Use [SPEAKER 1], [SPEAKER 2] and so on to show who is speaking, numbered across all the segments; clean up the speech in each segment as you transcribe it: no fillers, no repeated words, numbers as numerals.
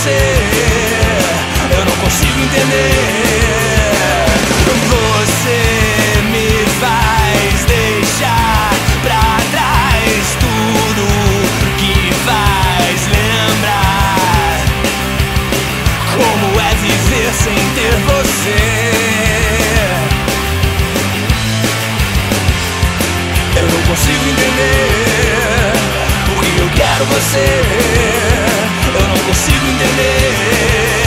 [SPEAKER 1] você, eu não consigo entender. Você me faz deixar pra trás tudo que faz lembrar como é viver sem ter você. Eu não consigo entender porque eu quero você. Eu não consigo entender.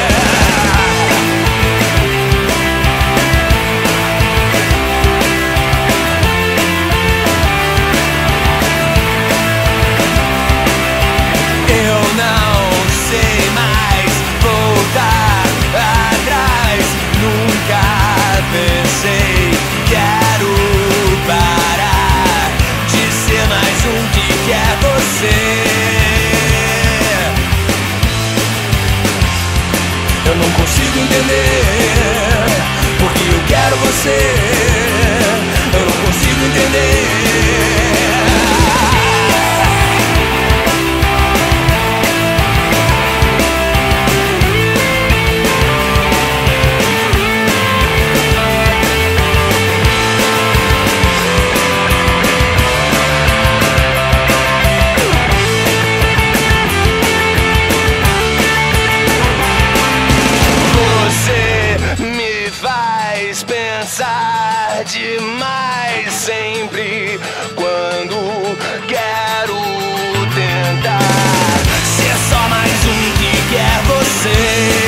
[SPEAKER 1] Eu não consigo entender porque eu quero você. Eu não consigo entender. Pensar demais sempre quando quero tentar ser só mais um que quer você.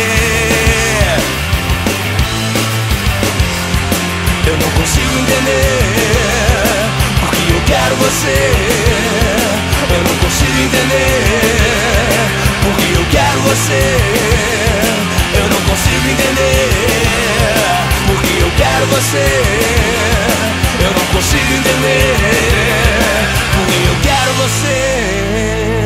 [SPEAKER 1] Eu não consigo entender porque eu quero você. Eu não consigo entender porque eu quero você. Eu não consigo entender porque eu quero você. Eu não consigo entender porque eu quero você.